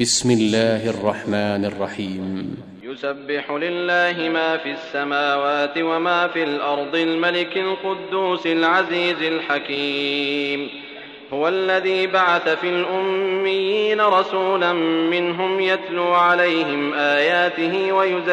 بسم الله الرحمن الرحيم. يسبح لله ما في السماوات وما في الأرض الملك القدوس العزيز الحكيم. هو الذي بعث في الأميين رسولا منهم يتلو عليهم آياته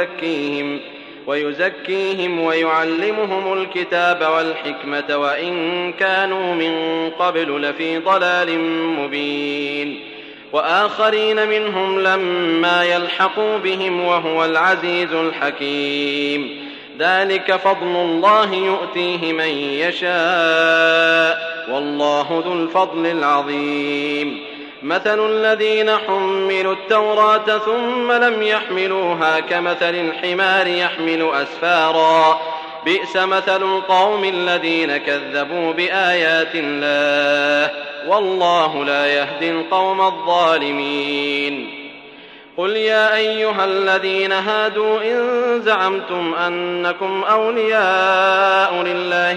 ويزكيهم ويعلمهم الكتاب والحكمة وإن كانوا من قبل لفي ضلال مبين، وآخرين منهم لما يلحقوا بهم وهو العزيز الحكيم. ذلك فضل الله يؤتيه من يشاء والله ذو الفضل العظيم. مثل الذين حملوا التوراة ثم لم يحملوها كمثل الحمار يحمل أسفارا، بئس مثل القوم الذين كذبوا بآيات الله والله لا يهدي القوم الظالمين. قل يا أيها الذين هادوا إن زعمتم أنكم أولياء لله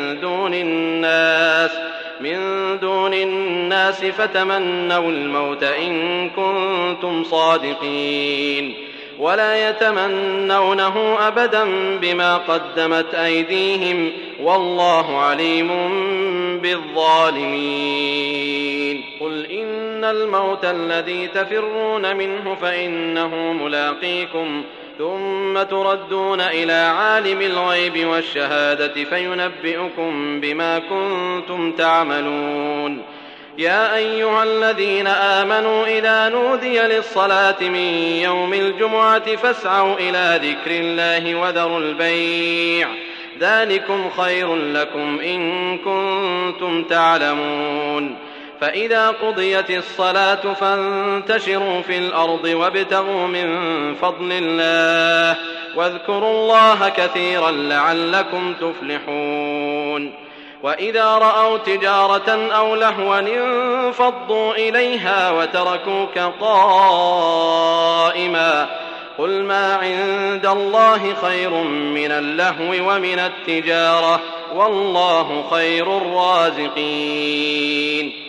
من دون الناس فتمنوا الموت إن كنتم صادقين، ولا يتمنونه أبدا بما قدمت أيديهم والله عليم بالظالمين. قل إن الموت الذي تفرون منه فإنه ملاقيكم ثم تردون إلى عالم الغيب والشهادة فينبئكم بما كنتم تعملون. يا أيها الذين آمنوا إذا نودي للصلاة من يوم الجمعة فاسعوا إلى ذكر الله وذروا البيع، ذلكم خير لكم إن كنتم تعلمون. فإذا قضيت الصلاة فانتشروا في الأرض وابتغوا من فضل الله واذكروا الله كثيرا لعلكم تفلحون. وإذا رأوا تجارة أو لهوا انفضوا إليها وتركوك قائما، قل ما عند الله خير من اللهو ومن التجارة والله خير الرازقين.